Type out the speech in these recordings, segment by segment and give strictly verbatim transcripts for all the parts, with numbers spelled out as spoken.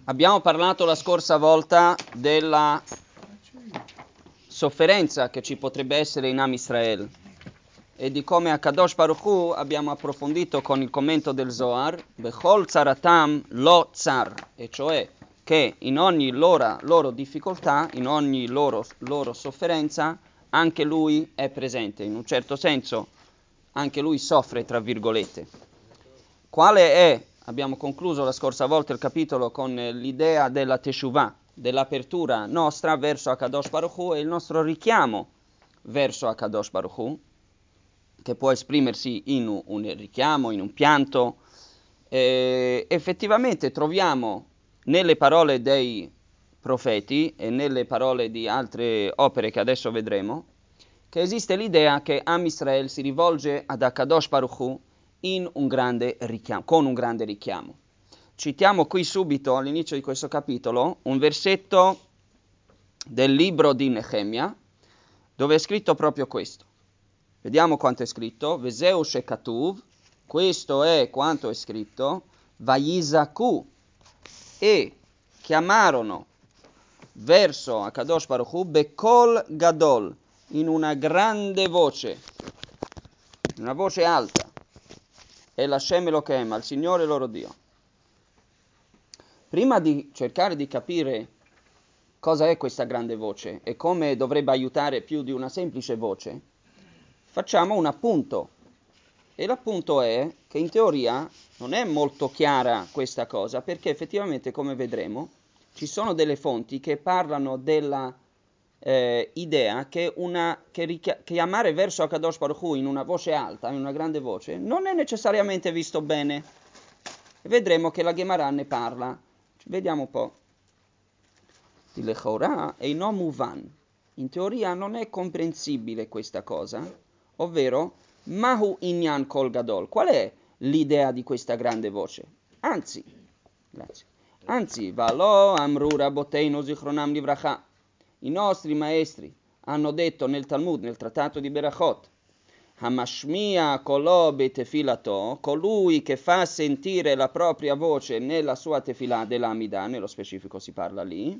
Abbiamo parlato la scorsa volta della sofferenza che ci potrebbe essere in Am Israel e di come a Kadosh Baruch Hu abbiamo approfondito con il commento del Zohar Bechol Tzaratam Lo Tzar, e cioè che in ogni loro, loro difficoltà, in ogni loro, loro sofferenza, anche lui è presente. In un certo senso anche lui soffre, tra virgolette. Quale è, abbiamo concluso la scorsa volta il capitolo con l'idea della Teshuvah, dell'apertura nostra verso Akadosh Baruch Hu e il nostro richiamo verso Akadosh Baruch Hu, che può esprimersi in un, un richiamo, in un pianto. E effettivamente troviamo nelle parole dei profeti e nelle parole di altre opere che adesso vedremo che esiste l'idea che Am Israel si rivolge ad Akadosh Baruch Hu in un grande richiamo, con un grande richiamo. Citiamo qui subito all'inizio di questo capitolo un versetto del libro di Nehemia dove è scritto proprio questo. Vediamo quanto è scritto. Veseu shekatuv, questo è quanto è scritto. Vayizaku, e chiamarono verso Akadosh Baruch Hu bekol gadol, in una grande voce, una voce alta, e l'Hashem Elokehem, al Signore loro Dio. Prima di cercare di capire cosa è questa grande voce e come dovrebbe aiutare più di una semplice voce, facciamo un appunto. E l'appunto è che in teoria non è molto chiara questa cosa, perché effettivamente, come vedremo, ci sono delle fonti che parlano della eh, idea che, una, che richia- chiamare verso Akadosh Baruch Hu in una voce alta, in una grande voce, non è necessariamente visto bene. E vedremo che la Gemara ne parla. Vediamo un po'. Il Lechorah e no muvan. In teoria non è comprensibile questa cosa, ovvero Mahu inyan kol gadol. Qual è l'idea di questa grande voce? Anzi, grazie. Anzi, valo amru raboteinu zichronam livracha. I nostri maestri hanno detto nel Talmud, nel trattato di Berachot, Hamashmia kolo betefilato, colui che fa sentire la propria voce nella sua tefilà dell'Amida, nello specifico si parla lì,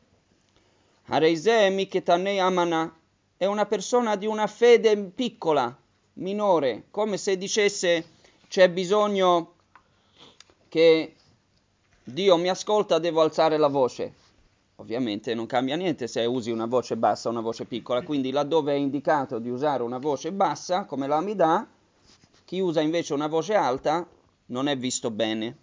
Hareizeh miketanei amana, è una persona di una fede piccola, minore, come se dicesse c'è bisogno che Dio mi ascolta, devo alzare la voce. Ovviamente non cambia niente se usi una voce bassa o una voce piccola, quindi laddove è indicato di usare una voce bassa, come l'Amida, chi usa invece una voce alta non è visto bene.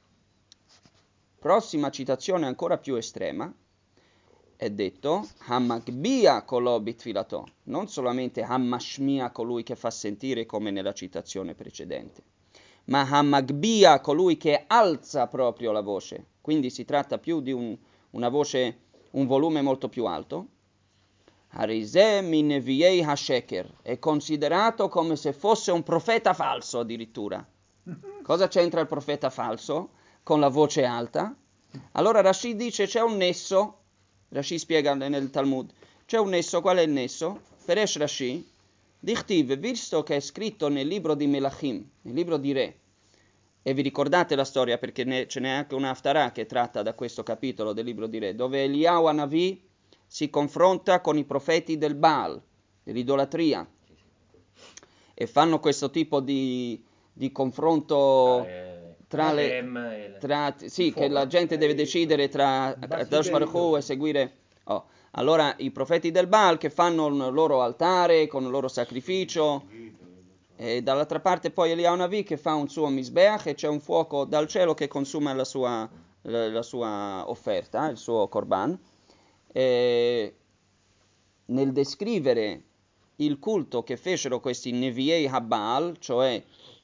Prossima citazione ancora più estrema, è detto Hamagbia kolobit filato, non solamente Hamashmia, colui che fa sentire come nella citazione precedente, ma Hamagbia, colui che alza proprio la voce, quindi si tratta più di un, una voce, un volume molto più alto. Harizeh min neviei hasheker, è considerato come se fosse un profeta falso addirittura. Cosa c'entra il profeta falso con la voce alta? Allora Rashi dice c'è un nesso. Rashi spiega nel Talmud, c'è un nesso. Qual è il nesso? Peresh Rashi, Dichtiv, visto che è scritto nel libro di Melachim, nel libro di Re, e vi ricordate la storia perché ne, ce n'è anche una Haftarah che tratta da questo capitolo del libro di Re, dove Eliyahu Hanavi si confronta con i profeti del Baal, dell'idolatria, e fanno questo tipo di, di confronto tra le... Tra, sì, che la gente deve decidere tra Akadosh Baruch Hu e seguire... Oh. Allora i profeti del Baal che fanno il loro altare con il loro sacrificio, e dall'altra parte poi Eliyahu Hanavi che fa un suo misbeach e c'è un fuoco dal cielo che consuma la sua, la, la sua offerta, il suo korban. E nel descrivere il culto che fecero questi Neviei Habal, cioè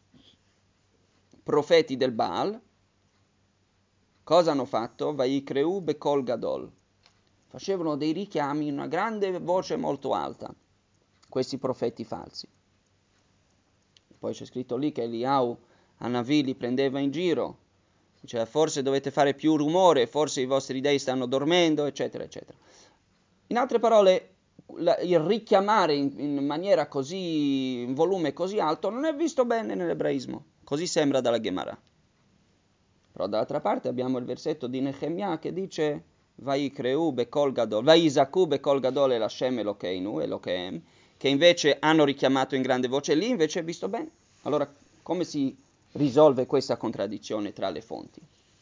profeti del Baal, cosa hanno fatto? Vaikreu bekol gadol. Facevano dei richiami in una grande voce molto alta, questi profeti falsi. Poi c'è scritto lì che Eliyahu Hanavi li prendeva in giro, diceva forse dovete fare più rumore, forse i vostri dei stanno dormendo, eccetera, eccetera. In altre parole, il richiamare in, in maniera così, in volume così alto, non è visto bene nell'ebraismo. Così sembra dalla Gemara. Però dall'altra parte abbiamo il versetto di Nehemia che dice Vaikreu bekol gadol, Vaisaku bekol gadol el Hashem Elokeinu, Elokeem, che invece hanno richiamato in grande voce, lì invece è visto bene. Allora, come si risolve questa contraddizione tra le fonti?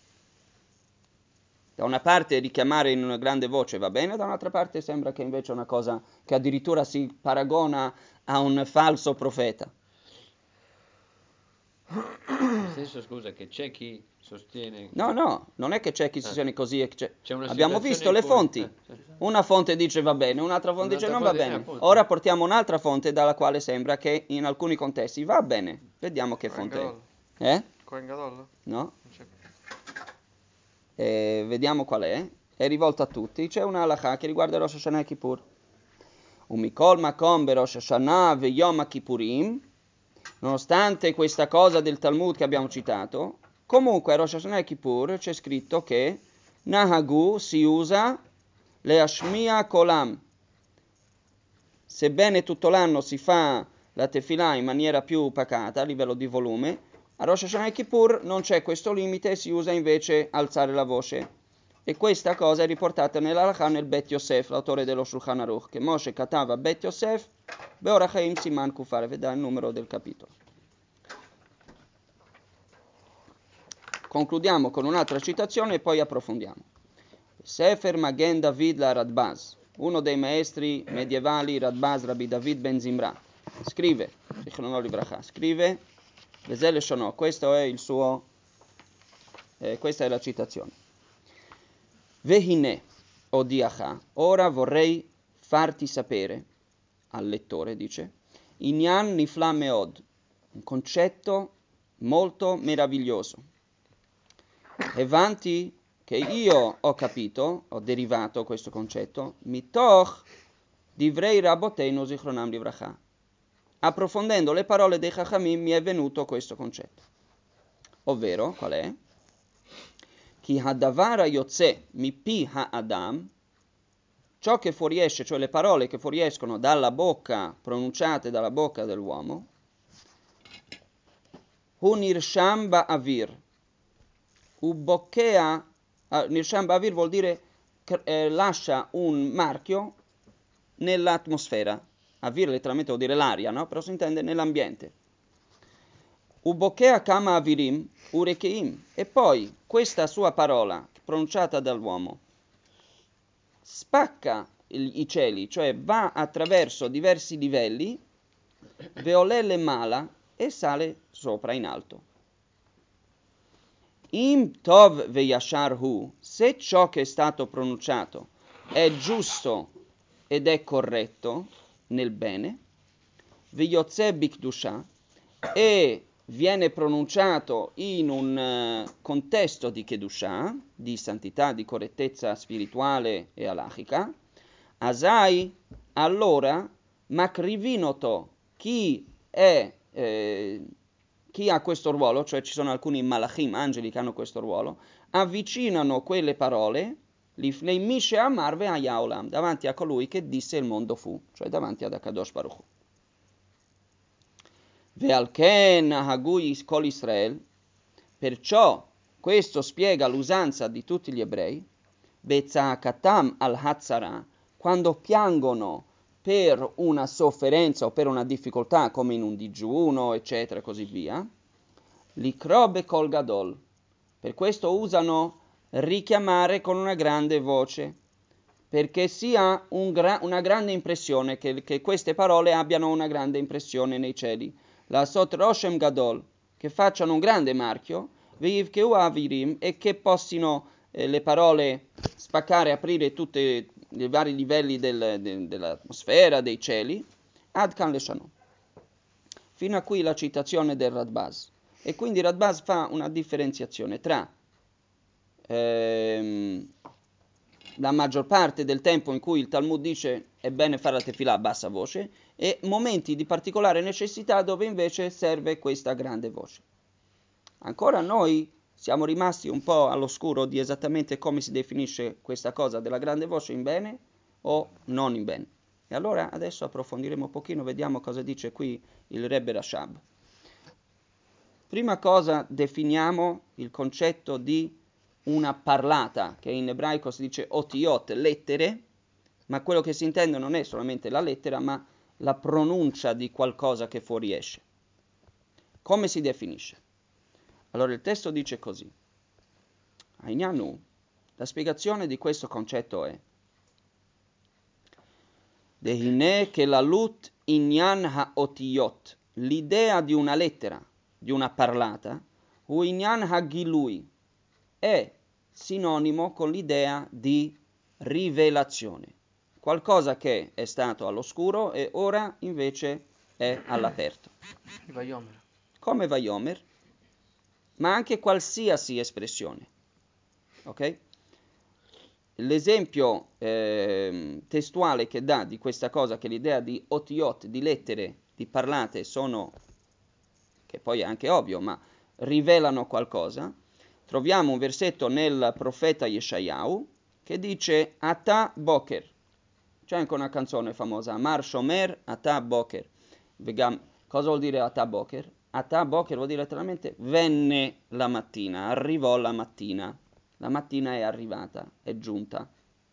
Da una parte richiamare in una grande voce va bene, da un'altra parte sembra che invece è una cosa che addirittura si paragona a un falso profeta. Nel senso, scusa, che c'è chi sostiene... No, no, non è che c'è chi si Ah. sostiene così e che c'è. C'è una Abbiamo situazione visto in le cui- fonti. eh, sì. Una fonte dice va bene, un'altra fonte dice Un'altra non va fonte- bene. eh, appunto. Ora portiamo un'altra fonte dalla quale sembra che in alcuni contesti va bene. Vediamo che Kohen fonte Gadol. è. Eh? Kohen Gadol? No? Non c'è. Eh, vediamo qual è. È rivolta a tutti. C'è una halakha che riguarda Rosh Hashanah e Kippur. Umikol makom be Rosh Hashanah ve Yom Kippurim. Nonostante questa cosa del Talmud che abbiamo citato, comunque a Rosh Hashanah e Kippur c'è scritto che Nahagu si usa le Ashmia Kolam. Sebbene tutto l'anno si fa la tefillah in maniera più pacata a livello di volume, a Rosh Hashanah e Kippur non c'è questo limite, si usa invece alzare la voce. E questa cosa è riportata nell'Halakha nel Bet Yosef, l'autore dello Shulchan Aruch, che Moshe katava Bet Yosef, Beorachaim Siman Kufar, vedrà il numero del capitolo. Concludiamo con un'altra citazione e poi approfondiamo. Sefer Magen David la Radbaz, uno dei maestri medievali, Radbaz, Rabbi David Ben Zimra, scrive, scrive, Vezele Shono, questo è il suo, eh, questa è la citazione. Vehine, odiacha, ora vorrei farti sapere, al lettore dice, Inyan Nifla Meod, un concetto molto meraviglioso. Evanti che io ho capito, ho derivato questo concetto, mitoch divrei Rabboteinu zichronam livracha. Approfondendo le parole dei Chachamim mi è venuto questo concetto. Ovvero, qual è? Chi hadavara yotze mipi ha'adam, ciò che fuoriesce, cioè le parole che fuoriescono dalla bocca, pronunciate dalla bocca dell'uomo, hunirsham ba'avir, ubokkea, uh, nirsham ba'avir vuol dire eh, lascia un marchio nell'atmosfera. Avir letteralmente vuol dire l'aria, no? Però si intende nell'ambiente. Ubokea kama avirim urekeim. E poi questa sua parola, pronunciata dall'uomo, spacca i cieli, cioè va attraverso diversi livelli, veolele mala, e sale sopra in alto. Im tov veyashar hu, se ciò che è stato pronunciato è giusto ed è corretto nel bene, veyotze bikdusha, e viene pronunciato in un uh, contesto di Kedushah, di santità, di correttezza spirituale e alachica, asai, allora, makrivinoto, chi è, eh, chi ha questo ruolo, cioè ci sono alcuni malachim, angeli che hanno questo ruolo, avvicinano quelle parole, lifnei mishe amar ve'ayaolam, davanti a colui che disse il mondo fu, cioè davanti ad Akadosh Baruch Hu. Ve'alken hagui kol Israel, perciò questo spiega l'usanza di tutti gli ebrei, be'tzakatam al-hatzara, quando piangono per una sofferenza o per una difficoltà come in un digiuno, eccetera, e così via, likrobe kol gadol, per questo usano richiamare con una grande voce, perché sia un gra- una grande impressione, che, che queste parole abbiano una grande impressione nei cieli. La sot roshem gadol, che facciano un grande marchio, veivkeu avirim, e che possino eh, le parole spaccare, aprire tutti i vari livelli del, de, dell'atmosfera, dei cieli, ad kan leshanu. Fino a qui la citazione del Radbaz. E quindi Radbaz fa una differenziazione tra ehm, la maggior parte del tempo in cui il Talmud dice è bene fare la tefillah a bassa voce e momenti di particolare necessità dove invece serve questa grande voce. Ancora noi siamo rimasti un po' all'oscuro di esattamente come si definisce questa cosa della grande voce in bene o non in bene. E allora adesso approfondiremo un pochino, vediamo cosa dice qui il Rebbe Rashab. Prima cosa definiamo il concetto di una parlata, che in ebraico si dice otiot, lettere, ma quello che si intende non è solamente la lettera, ma la pronuncia di qualcosa che fuoriesce. Come si definisce? Allora il testo dice così. Ainyanu, la spiegazione di questo concetto è Dehine che la lut inyan ha-otiyot, l'idea di una lettera, di una parlata, hu inyan ha-gilui, è sinonimo con l'idea di rivelazione. Qualcosa che è stato all'oscuro e ora invece è all'aperto. Vayomer. Come Vayomer, ma anche qualsiasi espressione. Ok? L'esempio eh, testuale che dà di questa cosa, che l'idea di otiot, di lettere, di parlate, sono, che poi è anche ovvio, ma rivelano qualcosa, troviamo un versetto nel profeta Yeshayahu che dice Ata Boker. C'è anche una canzone famosa, Amar Shomer Ata Boker. Vegam, cosa vuol dire Ata Boker? Ata Boker vuol dire letteralmente venne la mattina, arrivò la mattina. La mattina è arrivata, è giunta.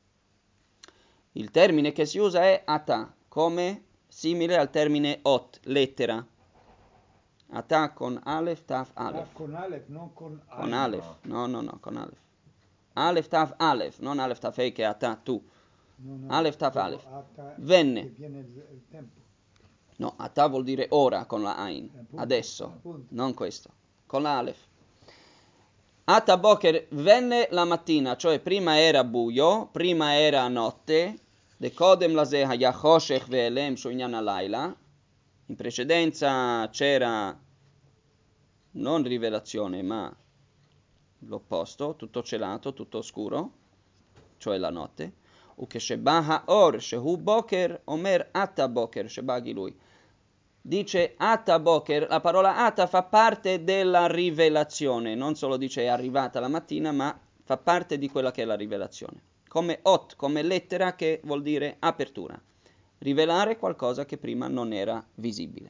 Il termine che si usa è Ata, come simile al termine Ot, lettera. Ata con Aleph, Taf, Aleph. Ah, con Aleph, non con Aleph. Con Aleph, no, no, no, con Aleph. Aleph, Taf, Aleph, non Aleph, Taf, che è Ata, tu. No, no, Aleph, Taf, dopo Aleph. Ata, Venne. che viene il, il tempo. No, Ata vuol dire ora con la Ain, Appunto, adesso, appunto. non questo, con la Aleph. Ata Boker venne la mattina, cioè prima era buio, prima era notte, de kodem lase haya choshech ve'elem shunyan alayla, in precedenza c'era non rivelazione, ma l'opposto, tutto celato, tutto oscuro, cioè la notte. Ukesheba ha'or shehu boker omer ata boker sheba gilui. Dice Ata Boker, la parola Ata fa parte della rivelazione, non solo dice è arrivata la mattina, ma fa parte di quella che è la rivelazione. Come Ot, come lettera che vuol dire apertura, rivelare qualcosa che prima non era visibile.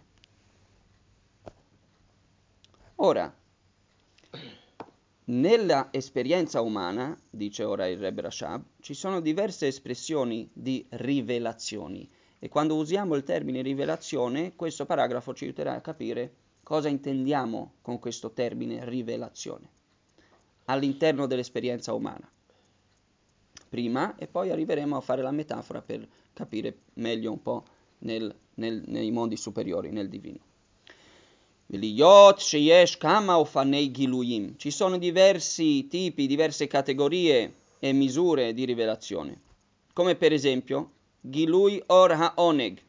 Ora, nella esperienza umana, dice ora il Rebbe Rashab, ci sono diverse espressioni di rivelazioni. E quando usiamo il termine rivelazione, questo paragrafo ci aiuterà a capire cosa intendiamo con questo termine rivelazione all'interno dell'esperienza umana. Prima, e poi arriveremo a fare la metafora per capire meglio un po' nel, nel, nei mondi superiori, nel divino. Ci sono diversi tipi, diverse categorie e misure di rivelazione, come per esempio Gilui Or HaOneg,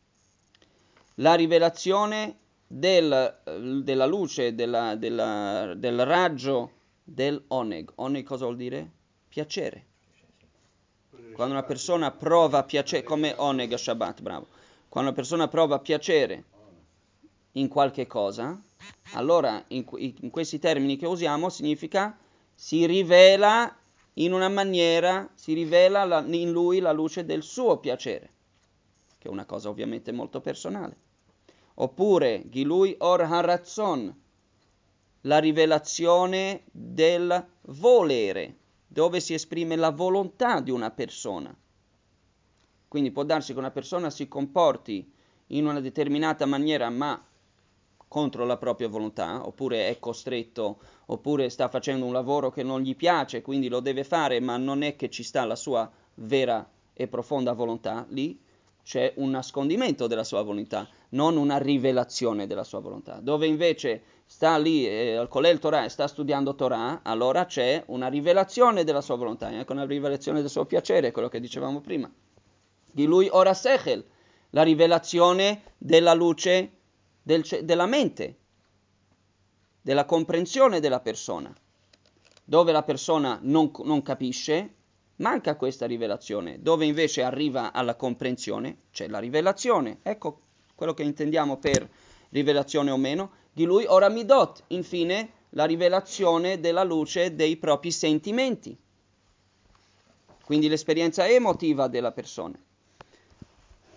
la rivelazione del, della luce, della, della, del raggio del Oneg. Oneg cosa vuol dire? Piacere. Quando una persona prova piacere, come Oneg a Shabbat, bravo. Quando una persona prova piacere in qualche cosa, allora in, in questi termini che usiamo significa si rivela in una maniera, si rivela la, in lui la luce del suo piacere, che è una cosa ovviamente molto personale. Oppure Gilui Or Harazzon, la rivelazione del volere, dove si esprime la volontà di una persona. Quindi può darsi che una persona si comporti in una determinata maniera ma contro la propria volontà, oppure è costretto, oppure sta facendo un lavoro che non gli piace, quindi lo deve fare, ma non è che ci sta la sua vera e profonda volontà. Lì c'è un nascondimento della sua volontà, non una rivelazione della sua volontà. Dove invece sta lì eh, al Kolel Torah e sta studiando Torah, allora c'è una rivelazione della sua volontà, anche una rivelazione del suo piacere, quello che dicevamo prima. Di lui ora sechel, la rivelazione della luce del, della mente, della comprensione della persona. Dove la persona non, non capisce, manca questa rivelazione. Dove invece arriva alla comprensione, c'è la rivelazione. Ecco quello che intendiamo per rivelazione o meno. Di lui ora midot, infine, la rivelazione della luce dei propri sentimenti. Quindi l'esperienza emotiva della persona.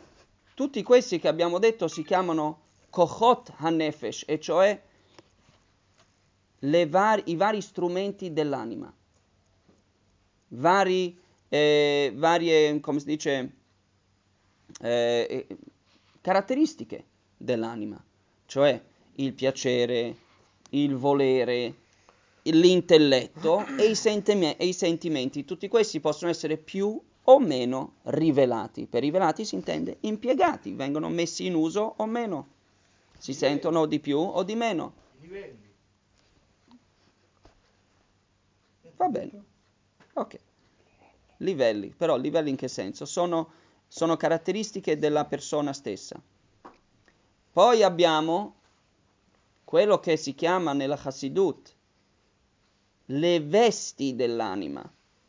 Tutti questi che abbiamo detto si chiamano Kochot HaNefesh, e cioè le var- i vari strumenti dell'anima, vari, eh, varie, come si dice, eh, caratteristiche dell'anima, cioè il piacere, il volere, l'intelletto e i, sentime- e i sentimenti. Tutti questi possono essere più o meno rivelati. Per rivelati si intende impiegati, vengono messi in uso o meno, si sentono di più o di meno. Livelli. Va bene, ok. Livelli, però livelli in che senso? Sono, sono caratteristiche della persona stessa. Poi abbiamo quello che si chiama nella Chassidut le vesti dell'anima,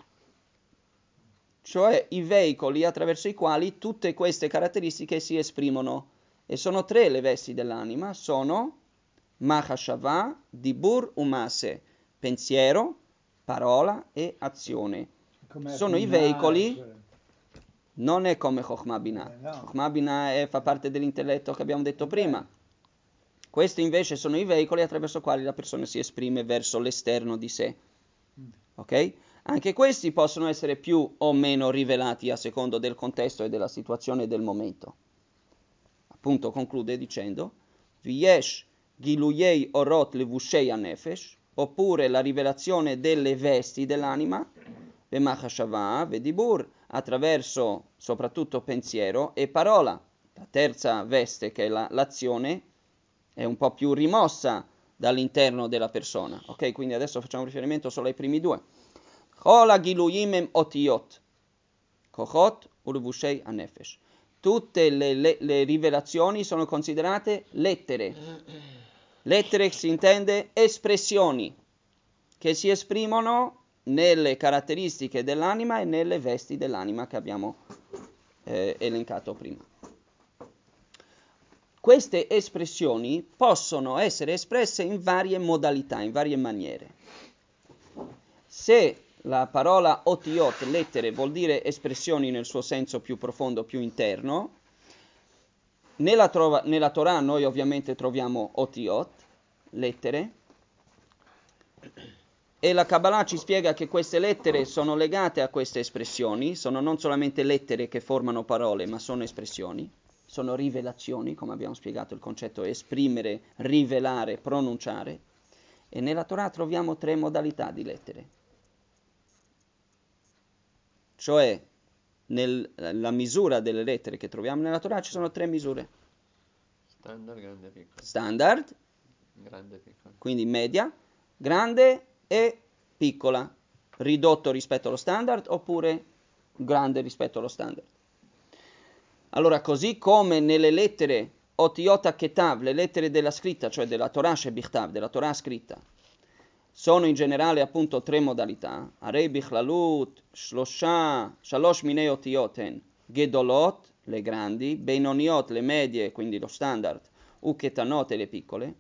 cioè i veicoli attraverso i quali tutte queste caratteristiche si esprimono. E sono tre le vesti dell'anima, sono Mahashava, Dibur, Umase, pensiero, parola e azione. Come Sono i Binah, veicoli, quelle- non è come Chokhmah Binah. Eh, no. Chokhmah Binah è- fa parte dell'intelletto che abbiamo detto prima. Questi invece sono i veicoli attraverso i quali la persona si esprime verso l'esterno di sé. Ok? Anche questi possono essere più o meno rivelati a secondo del contesto e della situazione del momento. Appunto conclude dicendo V'yesh giluyei orot levushei hanefesh, oppure la rivelazione delle vesti dell'anima, v'machashava, v'dibur, attraverso soprattutto pensiero e parola. La terza veste, che è la, l'azione, è un po' più rimossa dall'interno della persona. Ok, quindi adesso facciamo riferimento solo ai primi due. Chola giluyim em otiyot, kochot ulevushei hanefesh. Tutte le, le, le rivelazioni sono considerate lettere. Lettere si intende espressioni che si esprimono nelle caratteristiche dell'anima e nelle vesti dell'anima che abbiamo eh, elencato prima. Queste espressioni possono essere espresse in varie modalità, in varie maniere. Se la parola otiyot, lettere, vuol dire espressioni nel suo senso più profondo, più interno, nella, trova, nella Torah noi ovviamente troviamo otiyot, lettere, e la Kabbalah ci spiega che queste lettere sono legate a queste espressioni, sono non solamente lettere che formano parole, ma sono espressioni, sono rivelazioni, come abbiamo spiegato il concetto esprimere, rivelare, pronunciare, e nella Torah troviamo tre modalità di lettere. Cioè, nella misura delle lettere che troviamo nella Torah ci sono tre misure. Standard, grande, piccolo. Standard, Grande, piccolo. quindi media, grande e piccola, ridotto rispetto allo standard oppure grande rispetto allo standard. Allora, così come nelle lettere Otiyot Ketav, le lettere della scritta, cioè della Torah Shebichtav, della Torah scritta, sono in generale appunto tre modalità. Arei Bichlalut, Shlosha, Shalosh Minei Otiyot hen, Gedolot, le grandi, Beinoniot, le medie, quindi lo standard, Uketanot e le piccole.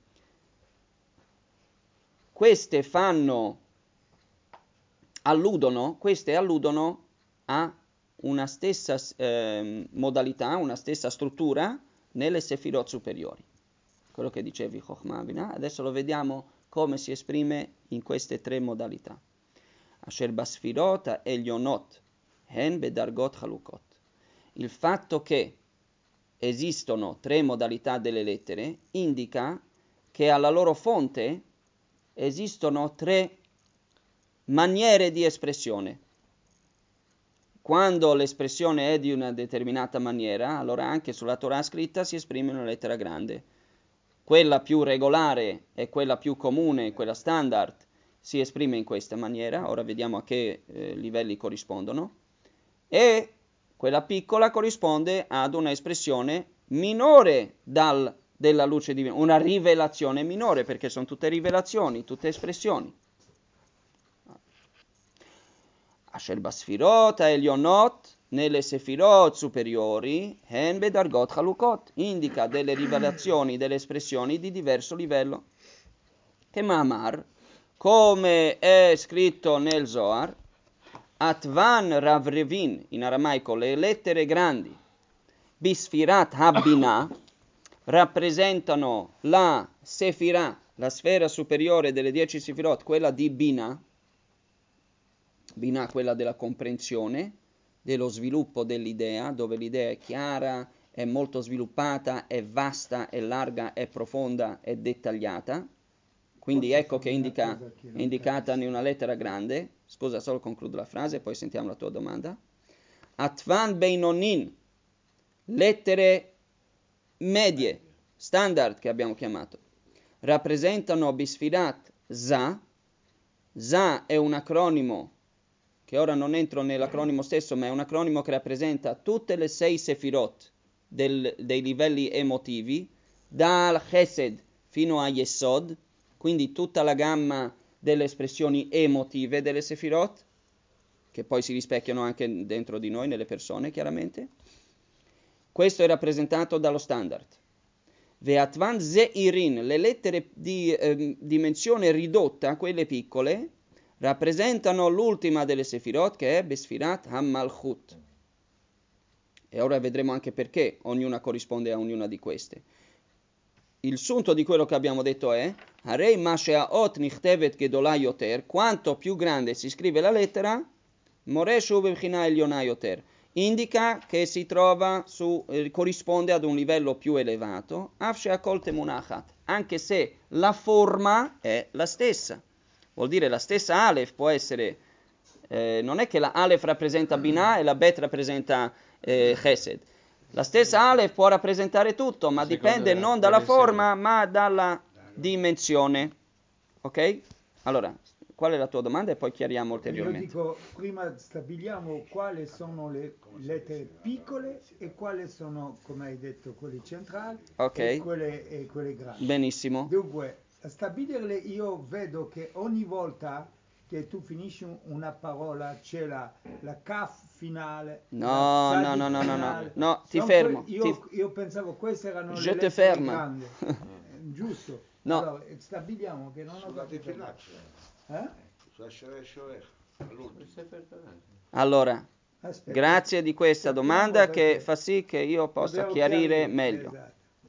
Queste fanno, alludono, queste alludono a una stessa eh, modalità, una stessa struttura nelle sefirot superiori. Quello che dicevi Chokhmah Binah, adesso lo vediamo come si esprime in queste tre modalità. Asher basfirot elionot hen bedargot halukot. Il fatto che esistono tre modalità delle lettere indica che alla loro fonte esistono tre maniere di espressione. Quando l'espressione è di una determinata maniera, allora anche sulla Torah scritta si esprime una lettera grande. Quella più regolare e quella più comune, quella standard, si esprime in questa maniera. Ora vediamo a che eh, livelli corrispondono. E quella piccola corrisponde ad una espressione minore dal, della luce divina, una rivelazione minore, perché sono tutte rivelazioni, tutte espressioni. Asher basfirot elionot, nelle sefirot superiori, hen bedargot halukot, indica delle rivelazioni, delle espressioni di diverso livello. Che Ma'amar, come è scritto nel Zohar, Atvan Ravrevin, in aramaico le lettere grandi, Bisfirat Habbinah, rappresentano la sefirah la sfera superiore delle dieci Sefirot, quella di Binah, Binah quella della comprensione, dello sviluppo dell'idea, dove l'idea è chiara, è molto sviluppata, è vasta, è larga, è profonda, è dettagliata. Quindi Posso ecco che fare una indica, cosa che è non indicata capisco? in una lettera grande. Scusa, solo concludo la frase, poi sentiamo la tua domanda. Atvan Beinonin, lettere medie, standard che abbiamo chiamato, rappresentano Bisfirat Za. Za è un acronimo, che ora non entro nell'acronimo stesso, ma è un acronimo che rappresenta tutte le sei Sefirot del, dei livelli emotivi, dal Chesed fino a Yesod, quindi tutta la gamma delle espressioni emotive delle Sefirot, che poi si rispecchiano anche dentro di noi, nelle persone, chiaramente. Questo è rappresentato dallo standard. Ve'atvan Zeirin, le lettere di eh, dimensione ridotta, quelle piccole, rappresentano l'ultima delle Sefirot, che è Besfirat HaMalchut. E ora vedremo anche perché ognuna corrisponde a ognuna di queste. Il sunto di quello che abbiamo detto è Harei Masheaot Nichtevet Gedolai Yoter, quanto più grande si scrive la lettera, Moreshu Bebchina Elionai Yoter, indica che si trova su, eh, corrisponde ad un livello più elevato, Afshea Kol Temunachat, anche se la forma è la stessa. Vuol dire la stessa Aleph può essere, eh, non è che la Aleph rappresenta Binah e la Bet rappresenta eh, Chesed. La stessa Aleph può rappresentare tutto, ma A seconda dipende della non dalla dimensione. forma, ma dalla dimensione. Ok? Allora, qual è la tua domanda e poi chiariamo Io ulteriormente. dico, prima stabiliamo quali sono le lettere piccole e quali sono, come hai detto, quelle centrali Ok. e quelle, e quelle grandi. Benissimo. Dunque, a stabilirle io vedo che ogni volta che tu finisci un- una parola c'è la, la kaf finale, No, la no, tzadik no, no, no, no. finale. No, ti Sono fermo. que- io, ti- io pensavo queste erano Je le te lettere ferme. grandi. Eh, Giusto. No. Allora, stabiliamo che non ho Sulla capito. tefilaccia, Eh? sulla Shere Shoech, all'ultimo. Allora, Aspetta. grazie di questa Capiamo domanda che perché fa sì che io possa dobbiamo chiarire chiarire, meglio. esatto.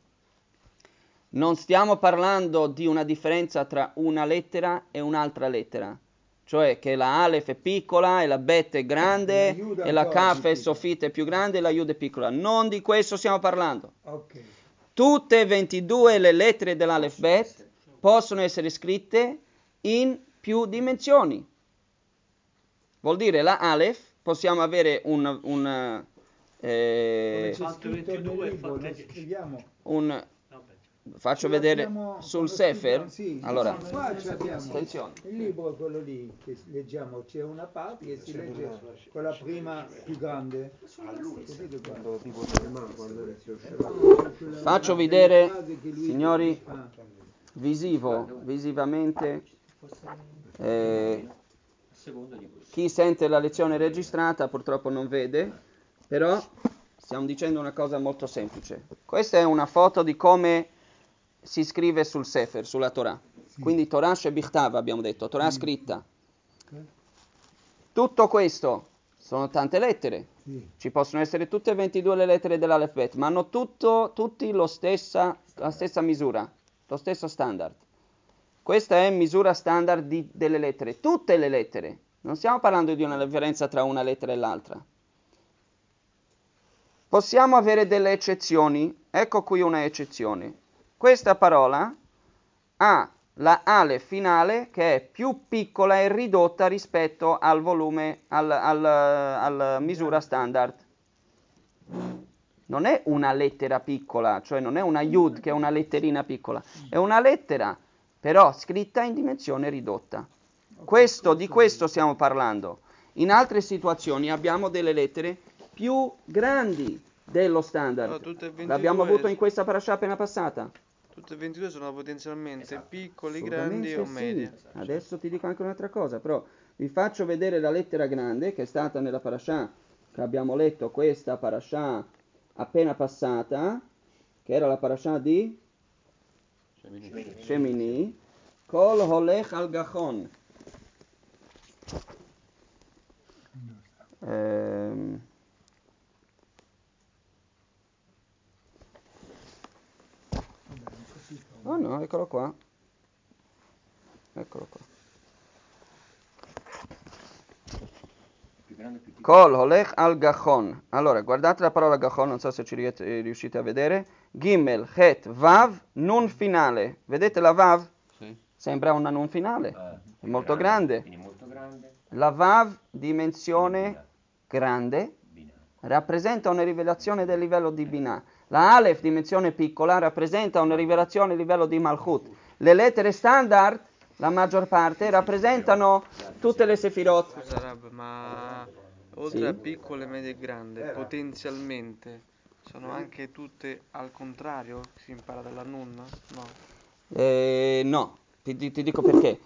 Non stiamo parlando di una differenza tra una lettera e un'altra lettera, cioè che la Aleph è piccola e la Bet è E la grande Yud e la ancora Kaf più e piccola. Sofit è più grande e la Yud è piccola. Non di questo stiamo parlando. Ok. Tutte e ventidue le lettere dell'Aleph Bet possono essere scritte in più dimensioni. Vuol dire la Aleph possiamo avere un, un, Come eh, c'è scritto nel libro, lo scriviamo. un faccio Ce vedere l'abbiamo sul quando Sefer. scriviamo, sì, Allora, sì, qua ce l'abbiamo. attenzione. Il libro è quello lì che leggiamo, c'è una parte che si legge quella prima più grande. Capito qua? Faccio Delle vedere, frasi che lui- signori, Ah, visivo, visivamente, eh, chi sente la lezione registrata purtroppo non vede, però stiamo dicendo una cosa molto semplice. Questa è una foto di come si scrive sul Sefer, sulla Torah. Quindi Torah Shebichtav abbiamo detto, Torah scritta. Tutto questo sono tante lettere. sì. Ci possono essere tutte e ventidue le lettere dell'alfabet, ma hanno tutto, tutti lo stessa, la stessa misura, lo stesso standard. Questa è misura standard di, delle lettere, tutte le lettere. Non stiamo parlando di una differenza tra una lettera e l'altra. Possiamo avere delle eccezioni. Ecco qui una eccezione. Questa parola ha la Ale finale che è più piccola e ridotta rispetto al volume, al, al, alla misura standard. Non è una lettera piccola, cioè non è una Yud che è una letterina piccola, è una lettera, però scritta in dimensione ridotta. Questo, di questo stiamo parlando. In altre situazioni abbiamo delle lettere più grandi dello standard. No, tutte e ventidue L'abbiamo avuto in questa parasha appena passata. Tutte e ventidue sono potenzialmente piccoli, Assolutamente grandi o sì. medie. Adesso ti dico anche un'altra cosa, però vi faccio vedere la lettera grande che è stata nella parasha che abbiamo letto, questa parasha appena passata, che era la parasha di Shemini, Kol Holech al Gachon. Ehm, Oh no, eccolo qua. grande o più piccolo? Kol holech al gachon. Allora, guardate la parola gachon, non so se ci riet- riuscite a vedere. Gimel, het, vav, nun finale. Vedete la vav? Sì. Sembra una nun finale. Eh, È molto grande. Quindi molto grande. La vav, dimensione grande, Bina. rappresenta una rivelazione del livello di Binah. La Aleph, dimensione piccola, rappresenta una rivelazione a livello di Malchut. Le lettere standard, la maggior parte, rappresentano tutte le Sefirot. Scusa Rab, ma oltre Sì. a piccole, medie e grandi, potenzialmente sono anche tutte al contrario? Si impara dalla nonna? No. Eh, no, ti, ti- ti dico perché.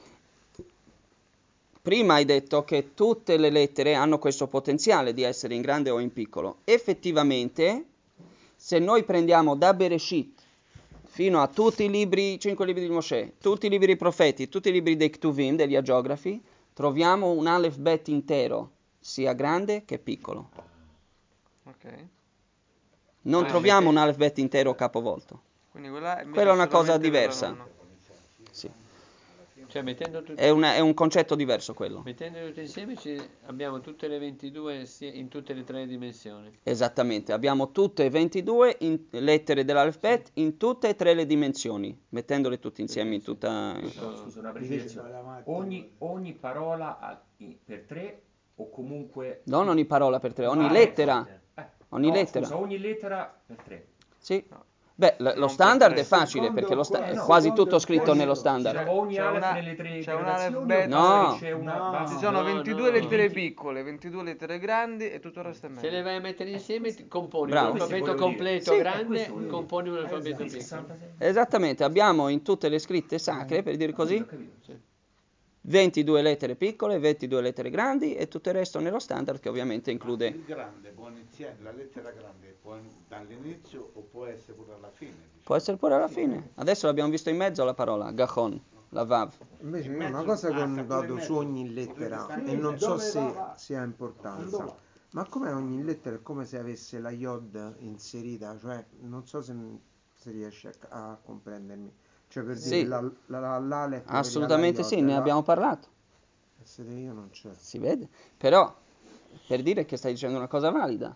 Prima hai detto che tutte le lettere hanno questo potenziale di essere in grande o in piccolo. Effettivamente, se noi prendiamo da Bereshit fino a tutti i libri, cinque libri di Mosè, tutti i libri dei profeti, tutti i libri dei Ktuvim, degli agiografi, troviamo un Aleph Bet intero, sia grande che piccolo. Ok. Non Ah, troviamo mette- un Aleph Bet intero capovolto. Quindi quella è, Quella è una cosa solamente per la diversa. nonna. Sì. Cioè mettendo tutti, È, una- è un concetto diverso quello. mettendo tutti insieme ci- abbiamo tutte le ventidue sia- in tutte le tre dimensioni. Esattamente, abbiamo tutte e ventidue in- lettere dell'alfabeto in tutte e tre le dimensioni, mettendole tutte insieme in tutta... No, scusa, una Invece precisazione. va davanti. Ogni, ogni parola ha- i- per tre o comunque... Non ogni parola per tre, ogni Ah, lettera. eh, Ogni no, lettera. Scusa, ogni lettera per tre. Sì. Beh, l- lo Non standard per è tre. facile Secondo perché lo sta- qua- è no, quasi secondo tutto scritto questo- nello Cioè, standard. ogni C'è Aleph una- nelle tre c'è un gradazioni alfabeto- o magari No. c'è una No. base? Ci sono No, ventidue no. lettere venti piccole, ventidue lettere grandi e tutto il resto è Se medio. le vai a mettere insieme ti componi Bravo. un Questo alfabeto volevo dire. completo Sì. grande, Questo volevo componi un alfabeto Esatto. piccolo. sessantasei? Esattamente, abbiamo in tutte le scritte sacre, per dire così, Ho capito. Sì. ventidue lettere piccole, ventidue lettere grandi e tutto il resto nello standard che ovviamente include... Il grande può iniziare, la lettera grande può dall'inizio o può essere pure alla fine. diciamo. Può essere pure alla fine. Adesso l'abbiamo visto in mezzo la parola, Gachon, la Vav. Invece In io una mezzo- cosa che ah, ho sta pure notato in su mezzo. ogni lettera Potrebbe e stare non in so Dove se va, va. sia importanza, Dove? ma come ogni lettera è come se avesse la iod inserita, cioè non so se, se riesce a, a comprendermi, cioè per Sì. dire la, la, la, l'alef vedi Assolutamente alla sì, iod, ne la- abbiamo parlato. se io non c'è. Si vede. Però, per dire che stai dicendo una cosa valida,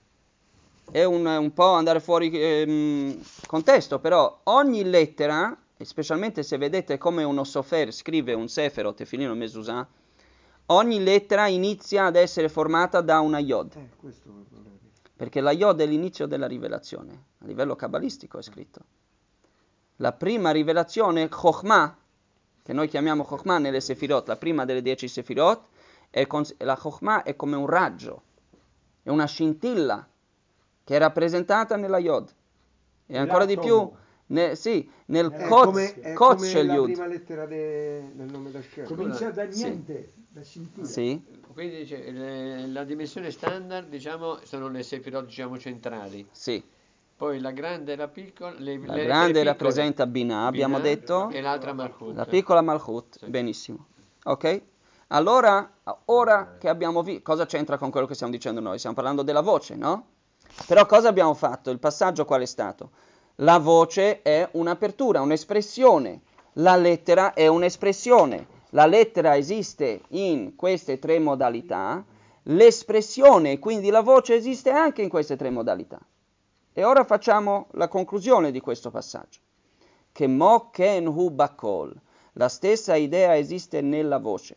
è un, un po' andare fuori ehm, contesto, però ogni lettera, e specialmente se vedete come uno sofer scrive un seferot e filino mezuzah, ogni lettera inizia ad essere formata da una yod, Eh, questo volevo dire. perché la yod è l'inizio della rivelazione, a livello cabalistico è scritto. La prima rivelazione, Chokhmah, che noi chiamiamo Chokhmah nelle Sefirot, la prima delle dieci Sefirot, è cons- la Chokhmah è come un raggio, è una scintilla che è rappresentata nella Yod. E ancora di più, L'atomo. ne- sì, nel È È Koz, come, è Koz come Shel la Yud. prima lettera de- del nome da Shem. Comincia da Sì. niente, da scintilla. Sì, Quindi dice, le- la dimensione standard diciamo sono le sefirot diciamo centrali. sì. Poi la grande e la piccola, le, La le lettere grande piccole, rappresenta Binah, abbiamo Binah, detto, e l'altra Malchut. la piccola Malchut, Sì. benissimo. Ok? Allora, ora che abbiamo visto, cosa c'entra con quello che stiamo dicendo noi? Stiamo parlando della voce, no? Però cosa abbiamo fatto? Il passaggio qual è stato? La voce è un'apertura, un'espressione. La lettera è un'espressione. La lettera esiste in queste tre modalità. L'espressione, quindi la voce, esiste anche in queste tre modalità. E ora facciamo la conclusione di questo passaggio. Che mo ken hu bakol. La stessa idea esiste nella voce.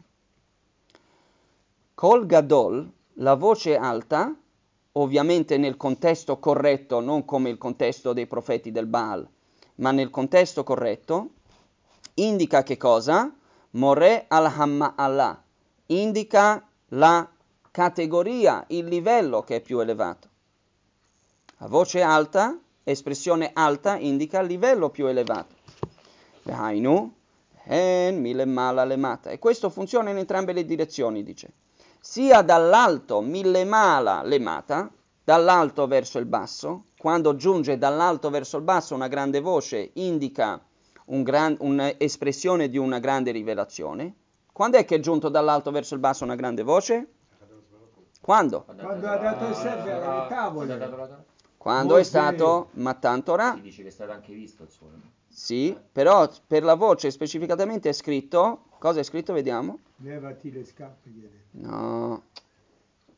Kol gadol, la voce alta, ovviamente nel contesto corretto, non come il contesto dei profeti del Baal, ma nel contesto corretto, indica che cosa? More al-Hamma'Allah, indica la categoria, il livello che è più elevato. La voce alta, espressione alta, indica il livello più elevato. Vehainu, hen milemala lemata. E questo funziona in entrambe le direzioni, dice. Sia dall'alto milemala lemata, dall'alto verso il basso, quando giunge dall'alto verso il basso una grande voce indica un gran, un'espressione di una grande rivelazione. Quando è che è giunto dall'alto verso il basso una grande voce? Quando? Quando ha dato il serve alle tavole. Quando Mosè. è stato Matan Torah. Si dice che è stato anche visto il suono. Sì, però per la voce specificatamente è scritto, cosa è scritto, vediamo? Levati le scarpe, gli ha detto. No,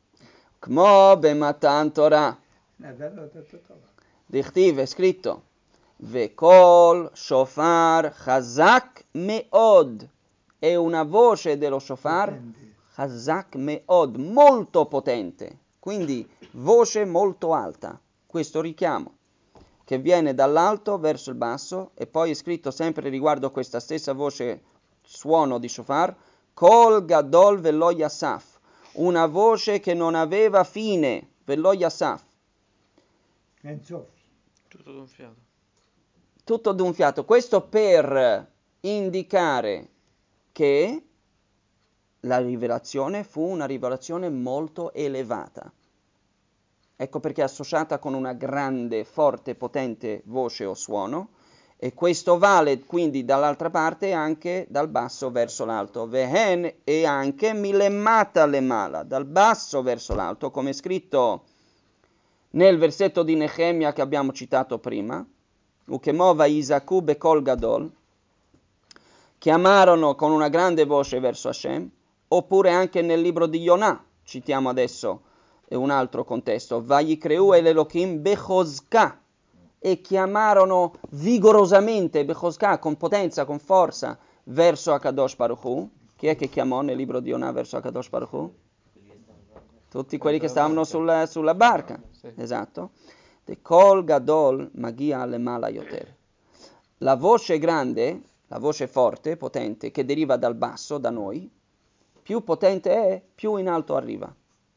Kmo b'matan Torah. Eh, bello, detto, trova. Dichtiv è scritto Vekol shofar chazak meod. È una voce dello shofar Potente. chazak meod, molto potente. Quindi voce molto alta. Questo richiamo che viene dall'alto verso il basso, e poi è scritto sempre riguardo questa stessa voce, suono di shofar, Kol gadol velo yasaf, una voce che non aveva fine, velo yasaf, Enzo. Tutto d'un fiato. tutto d'un fiato. Questo per indicare che la rivelazione fu una rivelazione molto elevata. Ecco perché è associata con una grande, forte, potente voce o suono, e questo vale quindi dall'altra parte anche dal basso verso l'alto. Vehen, e anche milemmata le mala, dal basso verso l'alto, come è scritto nel versetto di Nehemia che abbiamo citato prima, Ukemova Isaku bekol gadol, chiamarono con una grande voce verso Hashem, oppure anche nel libro di Yonah, citiamo adesso un altro contesto, Vayikreu el Elohim bechozka, e chiamarono vigorosamente, bechozka, con potenza, con forza, verso Akadosh Baruch Hu. Chi è che chiamò nel libro di Yonah verso Akadosh Baruch Hu? Tutti quelli che stavano sulla, sulla barca, esatto. De kol gadol magia le mala yoter. La voce grande, la voce forte, potente, che deriva dal basso, da noi, più potente è, più in alto arriva.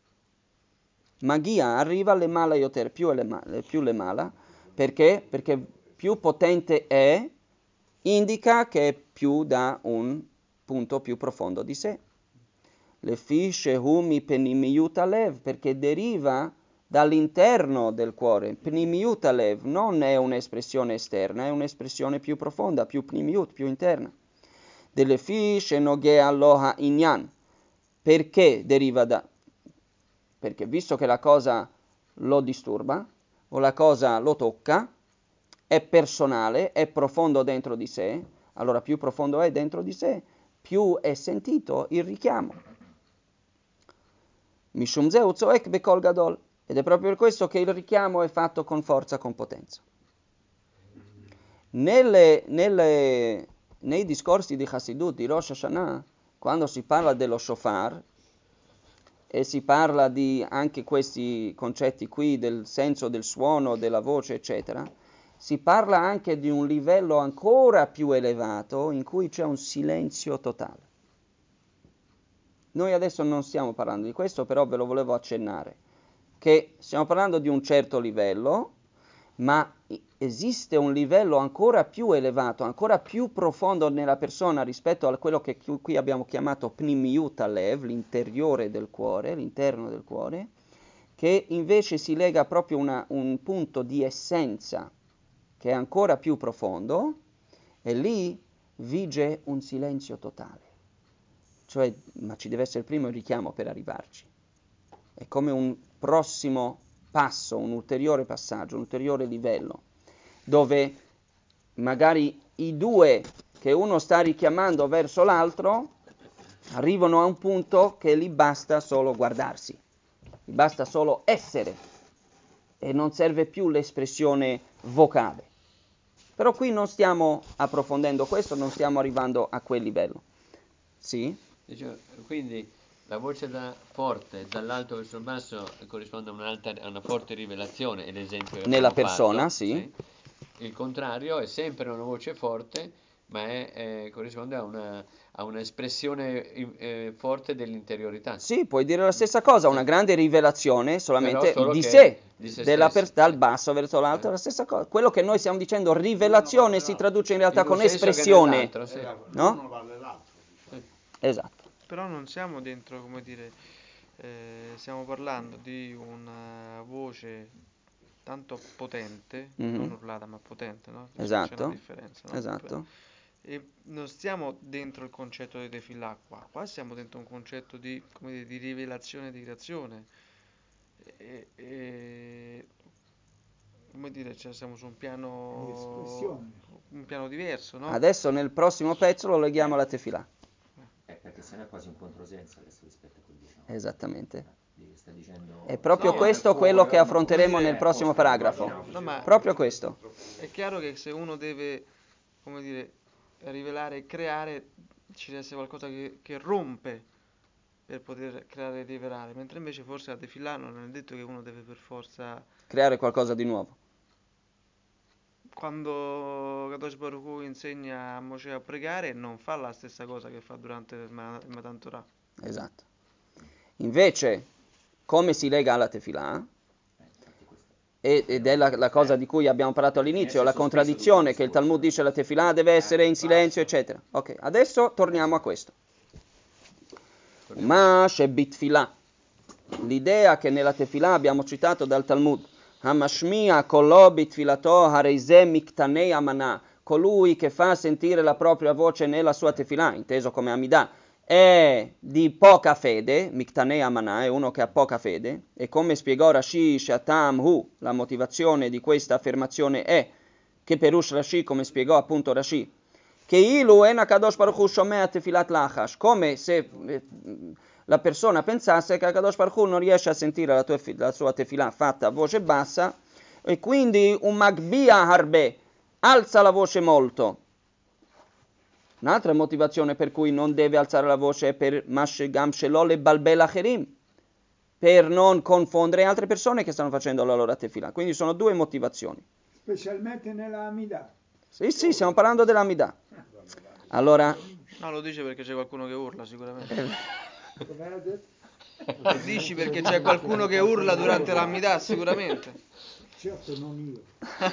Magia arriva le mala yoter, più le, ma, più le mala, perché? Perché più potente è, indica che è più da un punto più profondo di sé. Le fisce humi penimiyut alev, perché deriva dall'interno del cuore. Penimiyut alev non è un'espressione esterna, è un'espressione più profonda, più penimiyut, più interna. Delle fisce nogea loha inyan, perché deriva da... Perché visto che la cosa lo disturba, o la cosa lo tocca, è personale, è profondo dentro di sé, allora più profondo è dentro di sé, più è sentito il richiamo. Mishum zeu tzoek bekol gadol. Ed è proprio per questo che il richiamo è fatto con forza, con potenza. Nelle, nelle, nei discorsi di Hasidut, di Rosh Hashanah, quando si parla dello shofar, e si parla di anche questi concetti qui, del senso del suono, della voce, eccetera, si parla anche di un livello ancora più elevato in cui c'è un silenzio totale. Noi adesso non stiamo parlando di questo, però ve lo volevo accennare, che stiamo parlando di un certo livello, ma esiste un livello ancora più elevato, ancora più profondo nella persona rispetto a quello che qui abbiamo chiamato Pnimiyut Alev, l'interiore del cuore, l'interno del cuore, che invece si lega proprio a un punto di essenza che è ancora più profondo, e lì vige un silenzio totale. Cioè, ma ci deve essere prima il richiamo per arrivarci. È come un prossimo passo, un ulteriore passaggio, un ulteriore livello, dove magari i due che uno sta richiamando verso l'altro arrivano a un punto che lì basta solo guardarsi, gli basta solo essere, e non serve più l'espressione vocale. Però qui non stiamo approfondendo questo, non stiamo arrivando a quel livello. Sì? Dice, quindi la voce da forte dall'alto verso il basso corrisponde a, un'alta, a una forte rivelazione, è l'esempio che Nella abbiamo persona, fatto, sì. sì. Il contrario è sempre una voce forte, ma è, è, corrisponde a una, a un'espressione eh, forte dell'interiorità. Sì, puoi dire la stessa cosa, Sì. una grande rivelazione solamente Solo di che sé, di se della stessi, per- dal sì. basso verso l'alto, è Eh. la stessa cosa. Quello che noi stiamo dicendo rivelazione si traduce in realtà In un con senso che espressione, nell'altro, sì. no? Uno vale l'altro, diciamo. Esatto. Però non siamo dentro, come dire, eh, stiamo parlando di una voce tanto potente, Mhm. non urlata ma potente, no? C'è Esatto. una differenza, no? Esatto. E non stiamo dentro il concetto di tefillah qua, qua siamo dentro un concetto di, come dire, di rivelazione, di creazione. E, e, come dire, cioè siamo su un piano, Espressione. un piano diverso, no? Adesso nel prossimo pezzo lo leghiamo alla tefilà. Eh, perché sennò è quasi un controsenso adesso rispetto a quel diciamo. Esattamente. Di che sta dicendo dicendo... È proprio No, questo nel quello cuore, che ma affronteremo come nel dire, prossimo forse paragrafo. immaginiamo No, ma- Proprio questo. È chiaro che se uno deve, come dire, rivelare e creare, ci deve essere qualcosa che, che rompe per poter creare e rivelare, mentre invece forse a Tefillah non è detto che uno deve per forza... Creare qualcosa di nuovo. Quando Kadosh Baruch Hu insegna a Mosè a pregare, non fa la stessa cosa che fa durante il Ma- il Matan Torah. Esatto. Invece, come si lega alla Tefillah? Eh, infatti questo- E- Ed è la, la cosa di cui abbiamo parlato all'inizio, la contraddizione che il Talmud dice la Tefillah deve essere in silenzio, eccetera. Ok, adesso torniamo a questo. Ma shebit Tefillah. L'idea che nella Tefillah abbiamo citato dal Talmud, Hamashmia kolobi tfilato hareizeh miktanei amana, colui che fa sentire la propria voce nella sua Tefillah, inteso come Amidah, è di poca fede, miktanei amana, è uno che ha poca fede, e come spiegò Rashi Shatam Hu, la motivazione di questa affermazione è, che Perush Rashi, come spiegò appunto Rashi, che ilu en HaKadosh Baruch Hu shomea tefilat lachash, come se eh, la persona pensasse che HaKadosh Baruch Hu non riesce a sentire la, tua, la sua tefillah fatta a voce bassa, e quindi un magbia harbe, alza la voce molto. Un'altra motivazione per cui non deve alzare la voce è per mashegam shelol e balbel acherim, per non confondere altre persone che stanno facendo la loro tefillah. Quindi sono due motivazioni. Specialmente nella Amidah. Sì, sì, stiamo parlando dell'Amidah. Allora, No, lo dice perché c'è qualcuno che urla sicuramente. Come ha detto? Lo dici perché c'è qualcuno che urla durante l'Amidah, sicuramente. Certo non io.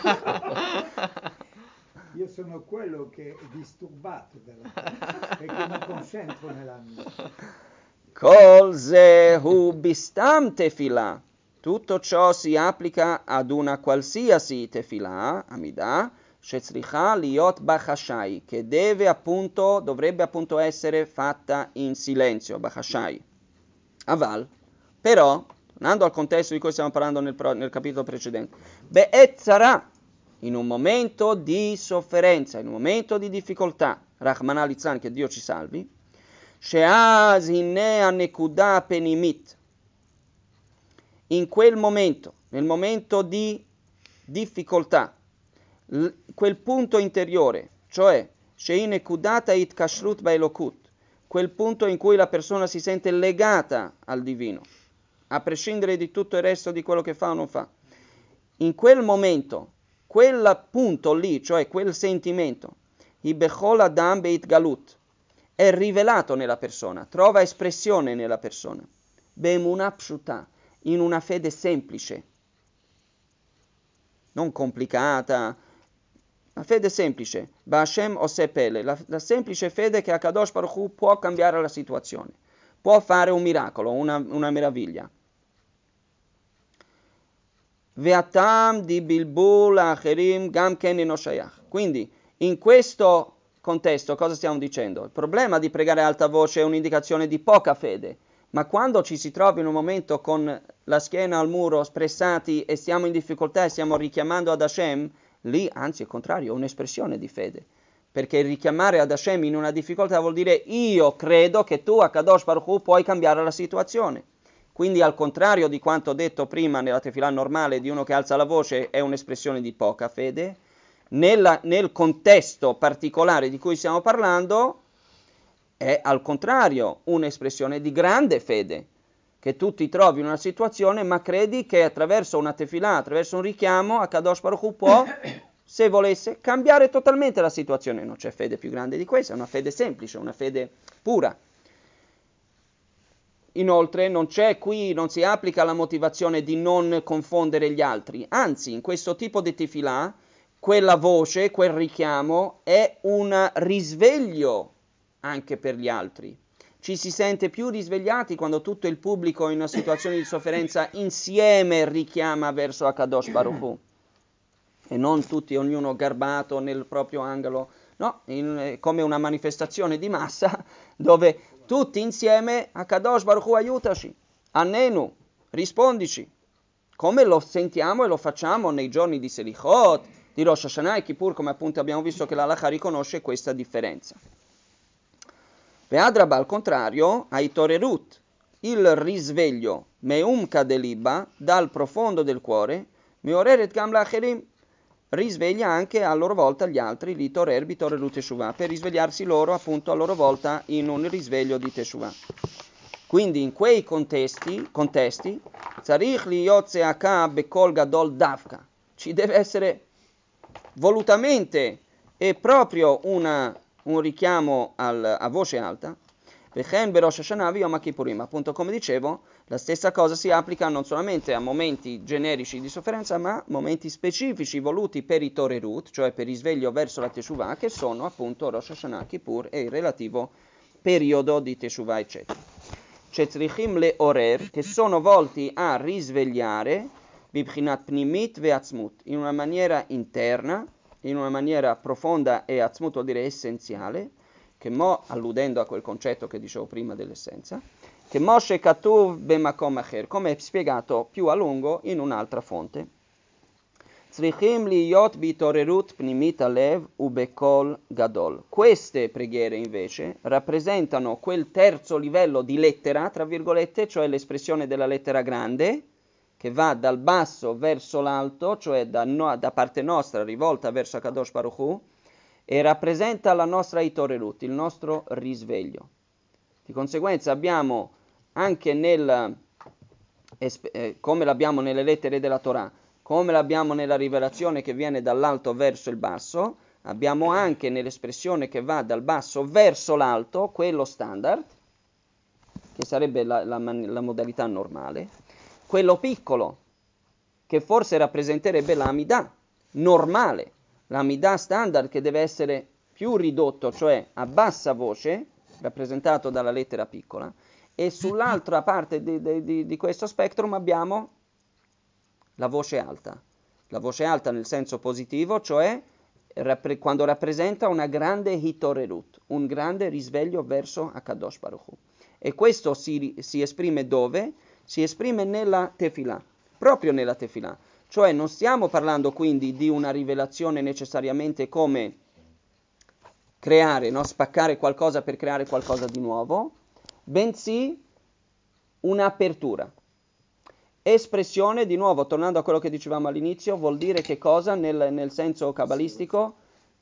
Io sono quello che è disturbato dalla perché mi concentro nell'Amidah. Kol zehu bistam tefillah. Tutto ciò si applica ad una qualsiasi tefillah, Amidah, shetzricha liot bachashai, che deve appunto, dovrebbe appunto essere fatta in silenzio, bachashai. Aval, però, tornando al contesto di cui stiamo parlando nel, pro, nel capitolo precedente, be'etzara, in un momento di sofferenza, in un momento di difficoltà, Rahman al-Litzlan, che Dio ci salvi, she'az hinea nekuda penimit, in quel momento, nel momento di difficoltà, l- quel punto interiore, cioè she'ine kudata it kashrut baelokut, quel punto in cui la persona si sente legata al divino, a prescindere di tutto il resto di quello che fa o non fa. In quel momento, quel punto lì, cioè quel sentimento, i bechol adam beit galut, è rivelato nella persona, trova espressione nella persona, be'emunah pshuta, in una fede semplice, non complicata, una fede semplice, Ba'Hashem Osepele, la, la semplice fede che HaKadosh Baruch Hu può cambiare la situazione, può fare un miracolo, una, una meraviglia. Ve'atam di bilbul acherim gam ken eno shayach. Quindi, in questo contesto, cosa stiamo dicendo? Il problema di pregare a alta voce è un'indicazione di poca fede, ma quando ci si trova in un momento con la schiena al muro, spressati e siamo in difficoltà e stiamo richiamando ad Hashem, lì, anzi, al contrario, è un'espressione di fede. Perché richiamare ad Hashem in una difficoltà vuol dire io credo che tu, HaKadosh Baruch Hu, puoi cambiare la situazione. Quindi al contrario di quanto detto prima nella tefillah normale di uno che alza la voce è un'espressione di poca fede, nella, nel contesto particolare di cui stiamo parlando è al contrario un'espressione di grande fede, che tu ti trovi in una situazione ma credi che attraverso una tefillah, attraverso un richiamo, HaKadosh Baruch Hu può, se volesse, cambiare totalmente la situazione. Non c'è fede più grande di questa, è una fede semplice, una fede pura. Inoltre non c'è qui, non si applica la motivazione di non confondere gli altri, anzi in questo tipo di tefillah quella voce, quel richiamo è un risveglio anche per gli altri. Ci si sente più risvegliati quando tutto il pubblico in una situazione di sofferenza insieme richiama verso HaKadosh Baruch Hu e non tutti, ognuno garbato nel proprio angolo, no, in, come una manifestazione di massa dove tutti insieme, HaKadosh Baruch Hu aiutaci, Annenu, rispondici, come lo sentiamo e lo facciamo nei giorni di Selichot, di Rosh Hashanah e Kippur, come appunto abbiamo visto che l'Halakha riconosce questa differenza. Ve'adraba, al contrario, Aitorerut, il risveglio, meumka deliba, dal profondo del cuore, meoreret gam lacherim, risveglia anche a loro volta gli altri, li torer bitorer teshuvah, per risvegliarsi loro appunto a loro volta in un risveglio di teshuvah. Quindi in quei contesti, contesti, tzarich liyot zeaka bekol gadol davka, ci deve essere volutamente e proprio una, un richiamo al, a voce alta, Vechen berosh Hashanah v'yom Kippurim. Appunto, come dicevo, la stessa cosa si applica non solamente a momenti generici di sofferenza, ma momenti specifici voluti per i Torerut, cioè per risveglio verso la Teshuvah, che sono appunto Rosh Hashanah, Kippur e il relativo periodo di Teshuvah, eccetera. Shetzrichim le orer, che sono volti a risvegliare, bibchinat pnimit ve'atzmut, in una maniera interna, in una maniera profonda e atzmut vuol dire essenziale, che mo, alludendo a quel concetto che dicevo prima dell'essenza, che Moshe Katuv bemakom acher, come è spiegato più a lungo in un'altra fonte. Tzrichim liyot bitorerut pnimit alev ubekol gadol. Queste preghiere invece rappresentano quel terzo livello di lettera, tra virgolette, cioè l'espressione della lettera grande, che va dal basso verso l'alto, cioè da, no, da parte nostra rivolta verso Akadosh Baruch Hu, e rappresenta la nostra Itorerut, il nostro risveglio. Di conseguenza abbiamo anche nel, eh, come l'abbiamo nelle lettere della Torah, come l'abbiamo nella rivelazione che viene dall'alto verso il basso, abbiamo anche nell'espressione che va dal basso verso l'alto, quello standard, che sarebbe la, la, la modalità normale, quello piccolo, che forse rappresenterebbe l'Amida normale, l'Amida standard che deve essere più ridotto, cioè a bassa voce, rappresentato dalla lettera piccola, e sull'altra parte di, di, di questo spectrum abbiamo la voce alta. La voce alta nel senso positivo, cioè rappre- quando rappresenta una grande hitorerut, un grande risveglio verso Akadosh Baruch Hu. E questo si, si esprime dove? Si esprime nella tefillah, proprio nella tefillah. Cioè non stiamo parlando quindi di una rivelazione necessariamente come creare, no? Spaccare qualcosa per creare qualcosa di nuovo, bensì un'apertura. Espressione, di nuovo, tornando a quello che dicevamo all'inizio, vuol dire che cosa nel, nel senso cabalistico?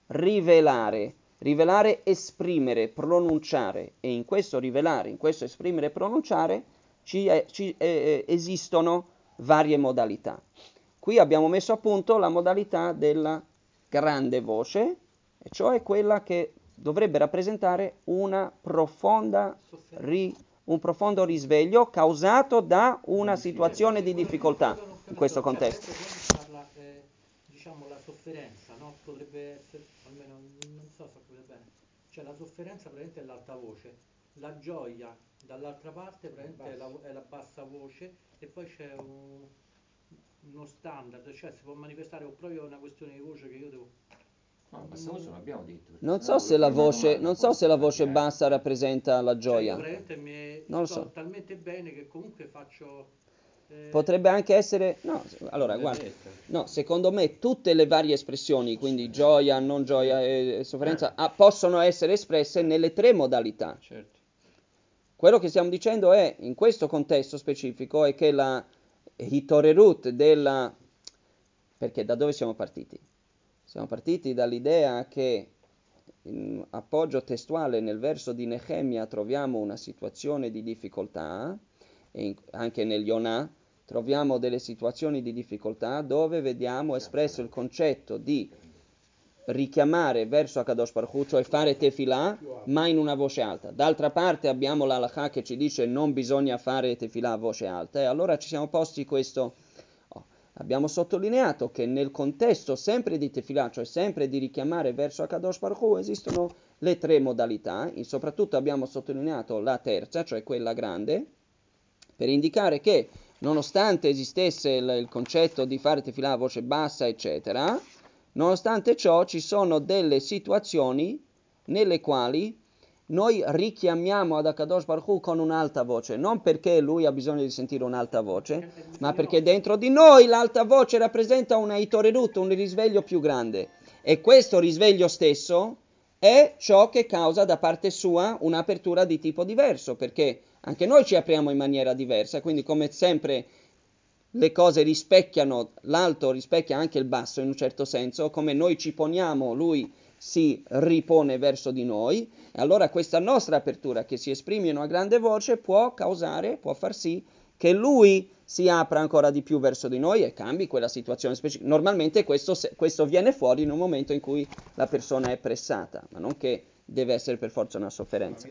Rivelare. Rivelare, esprimere, pronunciare. E in questo rivelare, in questo esprimere e pronunciare, ci, è, ci eh, esistono varie modalità. Qui abbiamo messo a punto la modalità della grande voce, e cioè quella che dovrebbe rappresentare una profonda ri, un profondo risveglio causato da una situazione di difficoltà in questo contesto. Quando parla, eh, diciamo, la sofferenza, no? Potrebbe essere, almeno non so se capite bene, cioè la sofferenza praticamente è l'alta voce, la gioia dall'altra parte praticamente è la, è la bassa voce, e poi c'è un, uno standard, cioè si può manifestare o proprio una questione di voce che io devo... No, bassa voce non abbiamo detto. Non so se la voce, non so se la voce bassa rappresenta la gioia. Cioè, io praticamente mi Non lo sto so. talmente bene che comunque faccio... eh, Potrebbe anche essere, no, allora guarda, no, secondo me tutte le varie espressioni, quindi gioia, non gioia e sofferenza, ah, possono essere espresse nelle tre modalità. Certo. Quello che stiamo dicendo è, in questo contesto specifico, è che la hitorerut della... Perché da dove siamo partiti? Siamo partiti dall'idea che in appoggio testuale nel verso di Nehemia troviamo una situazione di difficoltà, e in, anche nel Yonah troviamo delle situazioni di difficoltà dove vediamo espresso il concetto di richiamare verso Akadosh Baruch Hu, cioè fare tefillah, ma in una voce alta. D'altra parte abbiamo l'halakha che ci dice non bisogna fare tefillah a voce alta, e allora ci siamo posti questo... Oh, abbiamo sottolineato che nel contesto sempre di tefillah, cioè sempre di richiamare verso Akadosh Baruch Hu, esistono le tre modalità, e soprattutto abbiamo sottolineato la terza, cioè quella grande, per indicare che nonostante esistesse il, il concetto di fare tefillah a voce bassa, eccetera, nonostante ciò ci sono delle situazioni nelle quali noi richiamiamo ad Akadosh Baruch Hu con un'alta voce, non perché lui ha bisogno di sentire un'alta voce, ma perché dentro di noi l'alta voce rappresenta una hitorerut, un risveglio più grande. E questo risveglio stesso è ciò che causa da parte sua un'apertura di tipo diverso, perché Anche noi ci apriamo in maniera diversa, quindi come sempre le cose rispecchiano, l'alto rispecchia anche il basso in un certo senso, come noi ci poniamo, lui si ripone verso di noi, e allora questa nostra apertura che si esprime in una grande voce può causare, può far sì che lui si apra ancora di più verso di noi e cambi quella situazione specifica. Normalmente questo, questo viene fuori in un momento in cui la persona è pressata, ma non che deve essere per forza una sofferenza.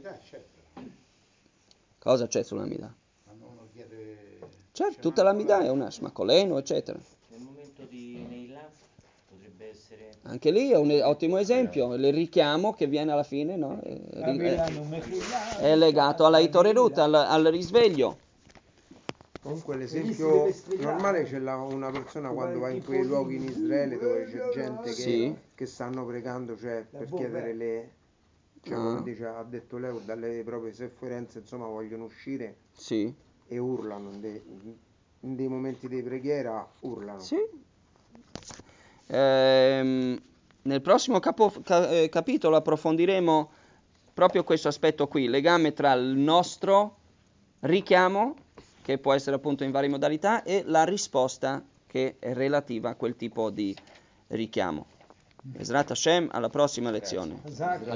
Cosa c'è sulla Mida? Quando uno chiede... Certo, tutta la Mida è una shmakoleno, eccetera. Nel momento di Neilà potrebbe essere... Anche lì è un ottimo esempio, il richiamo che viene alla fine, no? è, è, è legato alla Itorerut, al, al risveglio. Comunque l'esempio normale c'è la, una persona quando va in quei luoghi in Israele dove c'è gente che, Sì. che stanno pregando, cioè per chiedere le, cioè come Ah. dice, ha detto Leo, dalle proprie sofferenze, insomma vogliono uscire Sì. e urlano, in dei, in dei momenti di preghiera urlano. Sì. Ehm, nel prossimo capo, ca, eh, capitolo approfondiremo proprio questo aspetto qui, legame tra il nostro richiamo, che può essere appunto in varie modalità, e la risposta che è relativa a quel tipo di richiamo. Ezrat Hashem, alla prossima lezione.